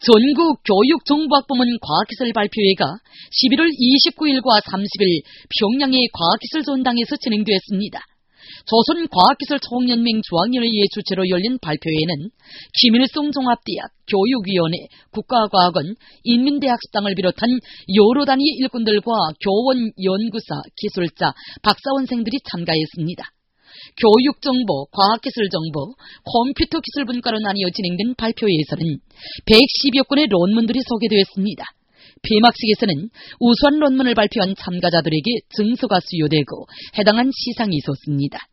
전국 교육정보학부문 과학기술 발표회가 11월 29일과 30일 평양의 과학기술전당에서 진행되었습니다. 조선과학기술총연맹 중앙위원회의 주최로 열린 발표회는 김일성 종합대학, 교육위원회, 국가과학원, 인민대학습당을 비롯한 여러 단위 일꾼들과 교원, 연구사, 기술자, 박사원생들이 참가했습니다. 교육정보, 과학기술정보, 컴퓨터기술분과로 나뉘어 진행된 발표회에서는 110여 건의 논문들이 소개되었습니다. 폐막식에서는 우수한 논문을 발표한 참가자들에게 증서가 수여되고 해당한 시상이 있었습니다.